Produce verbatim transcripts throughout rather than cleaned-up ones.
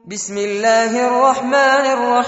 بسم الله الرحمن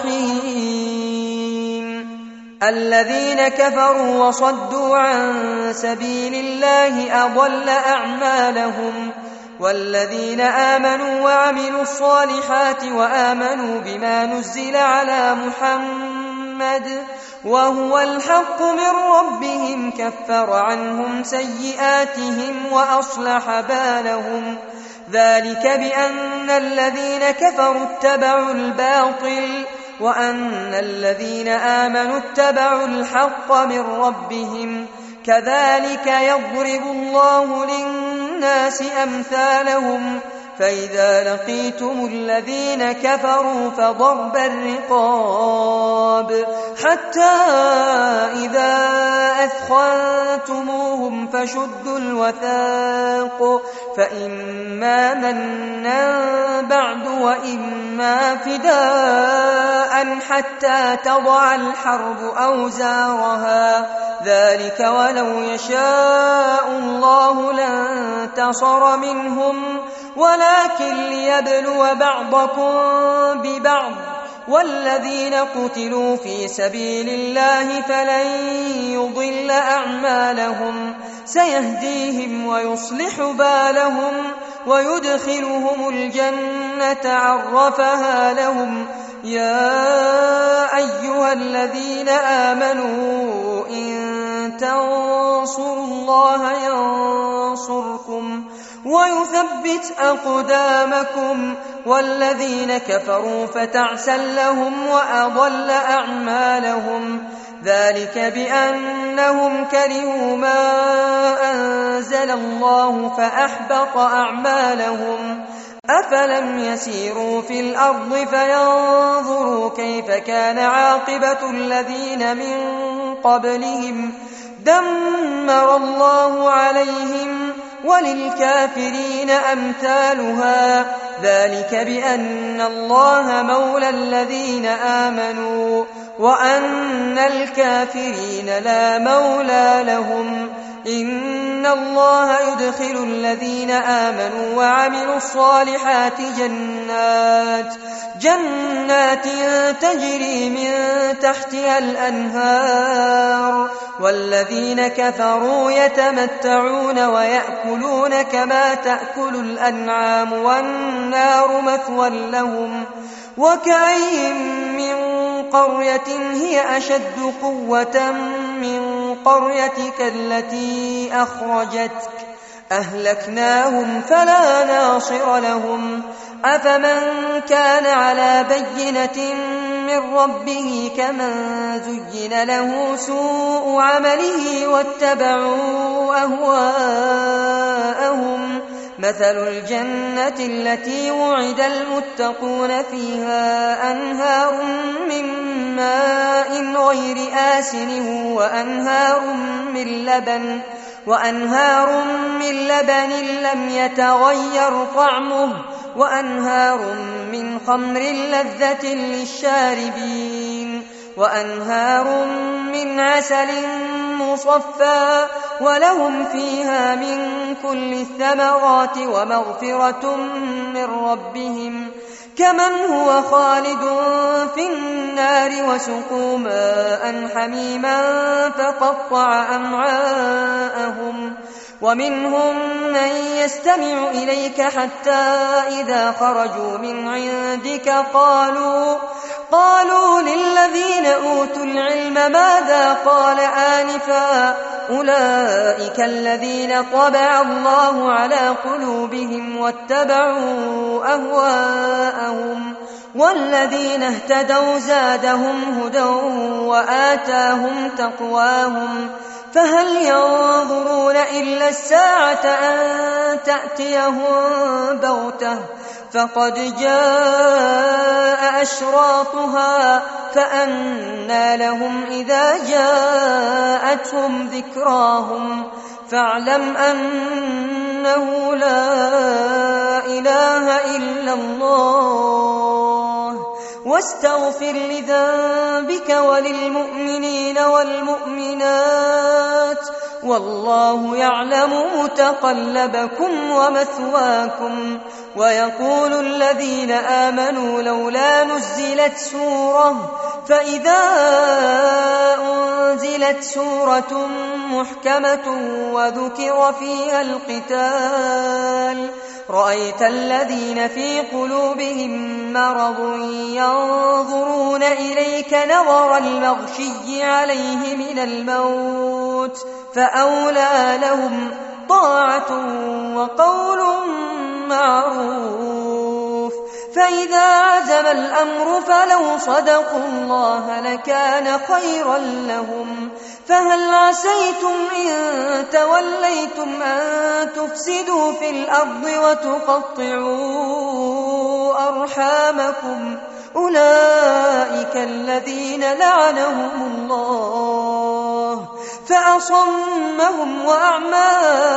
الرحيم الذين كفروا وصدوا عن سبيل الله أضل أعمالهم والذين آمنوا وعملوا الصالحات وآمنوا بما نزل على محمد وهو الحق من ربهم كفر عنهم سيئاتهم وأصلح بالهم ذلك بأن الذين كفروا اتبعوا الباطل وأن الذين آمنوا اتبعوا الحق من ربهم كذلك يضرب الله للناس أمثالهم فإذا لقيتم الذين كفروا فضرب الرقاب حتى إذا أثخنتموهم فشدوا الوثاق فإما منا بعد وإما فداء حتى تضع الحرب أوزارها ذلك ولو يشاء الله لانتصر منهم ولكن ليبلو بعضكم ببعض والذين قتلوا في سبيل الله فلن يضل أعمالهم سيهديهم ويصلح بالهم ويدخلهم الجنة عرفها لهم يا أيها الذين آمنوا إن تنصروا الله ينصركم ويثبت أقدامكم والذين كفروا فتعسا لهم وأضل أعمالهم ذلك بأنهم كرهوا ما أنزل الله فأحبط أعمالهم أفلم يسيروا في الأرض فينظروا كيف كان عاقبة الذين من قبلهم دمر الله عليهم وللكافرين أمثالها ذلك بأن الله مولى الذين آمنوا وأن الكافرين لا مولى لهم إن الله يدخل الذين آمنوا وعملوا الصالحات جنات جنات تجري من تحتها الأنهار والذين كفروا يتمتعون ويأكلون كما تأكل الأنعام والنار مثوى لهم وكأي من قرية هي أشد قوة من قريتك التي أخرجتك أهلكناهم فلا ناصر لهم أفمن كان على بينة من ربه كمن زين له سوء عمله واتبعوا أهواءهم مثل الجنة التي وعد المتقون فيها أنهار من ماء غير آسن وأنهار من لبن وأنهار من لبن لم يتغير طعمه وأنهار من خمر لذة للشاربين وأنهار من عسل مصفى ولهم فيها من كل الثمرات ومغفرة من ربهم كمن هو خالد في النار وسقوا ماء حميما فقطع أمعاءهم ومنهم من يستمع إليك حتى إذا خرجوا من عندك قالوا قالوا للذين أوتوا العلم ماذا قال آنفا أولئك الذين طبع الله على قلوبهم واتبعوا أهواءهم والذين اهتدوا زادهم هدى وآتاهم تقواهم فهل ينظرون إلا الساعة أن تأتيهم بغتة فقد جاء أشراطها فأنى لهم إذا جاءتهم ذكراهم فاعلم أنه لا إله إلا الله واستغفر لذنبك وللمؤمنين والمؤمنات والله يعلم متقلبكم ومثواكم ويقول الذين آمنوا لولا نزلت سورة فإذا أنزلت سورة محكمة وذكر فيها القتال رأيت الذين في قلوبهم مرض ينظرون إليك نظر المغشي عليه من الموت فأولى لهم طاعة وقول معروف فإذا عزم الأمر فلو صدقوا الله لكان خيرا لهم فهل عسيتم إن توليتم أن تفسدوا في الأرض وتقطعوا أرحامكم أولئك الذين لعنهم الله فأصمهم وأعمى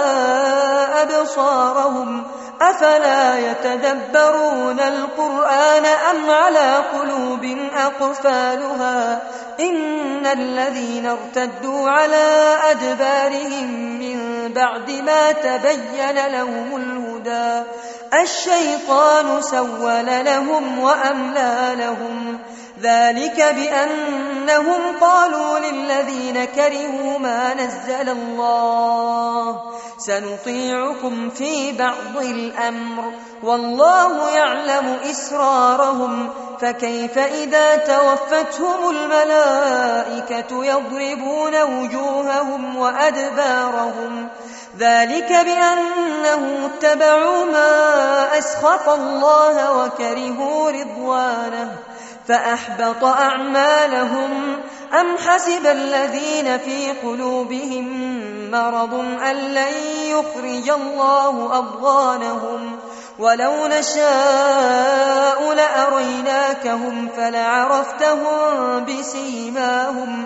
أبصارهم أفلا يتدبرون القرآن أم على قلوب أقفالها إن الذين ارتدوا على أدبارهم من بعد ما تبين لهم الهدى الشيطان سول لهم وأملى لهم ذلك بأنهم قالوا للذين كرهوا ما نزل الله سنطيعكم في بعض الأمر والله يعلم إسرارهم فكيف إذا توفتهم الملائكة يضربون وجوههم وأدبارهم ذلك بأنهم اتبعوا ما أسخط الله وكرهوا رضوانه فأحبط أعمالهم أم حسب الذين في قلوبهم مرض أن لن يخرج الله أضغانهم ولو نشاء لأريناكهم فلعرفتهم بسيماهم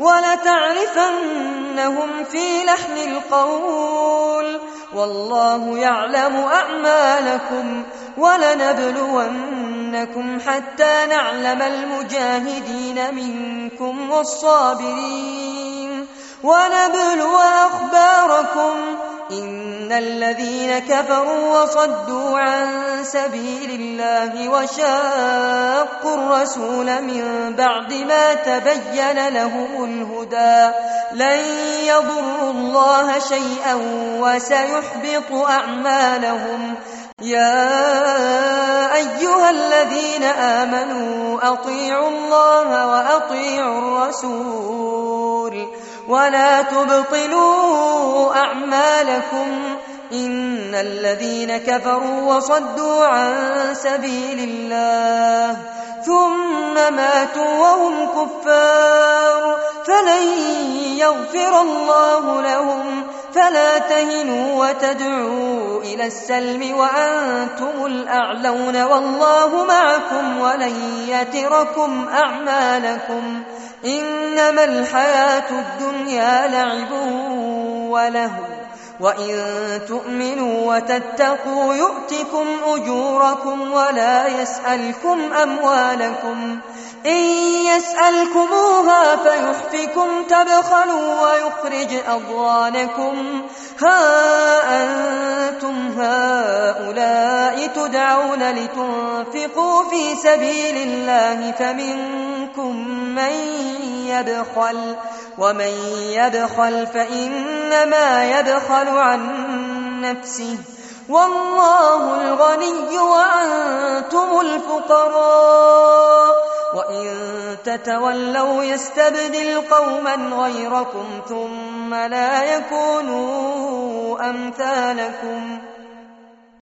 ولتعرفنهم في لحن القول والله يعلم أعمالكم ولنبلونكم حتى نعلم المجاهدين منكم والصابرين ونبلو أخباركم إن الذين كفروا وصدوا عن سبيل الله وشاقوا الرسول من بعد ما تبين لهم الهدى لن يضروا الله شيئا وسيحبط أعمالهم يا أيها الذين آمنوا أطيعوا الله وأطيعوا الرسول ولا تبطلوا أعمالكم إن الذين كفروا وصدوا عن سبيل الله ثم ماتوا وهم كفار فلن يغفر الله لهم فلا تهنوا وتدعوا إلى السلم وأنتم الأعلون والله معكم ولن يتركم أعمالكم إنما الحياة الدنيا لعب ولهو وإن تؤمنوا وتتقوا يؤتكم أجوركم ولا يسألكم أموالكم إن يسألكموها فيحفكم تبخلوا ويخرج أضغانكم ها أنتم هؤلاء تدعون لتنفقوا في سبيل الله فمنكم من يبخل ومن يبخل فإنما يبخل عن نفسه والله الغني وأنتم الفقراء وإن تتولوا يستبدل قوما غيركم ثم لا يكونوا أمثالكم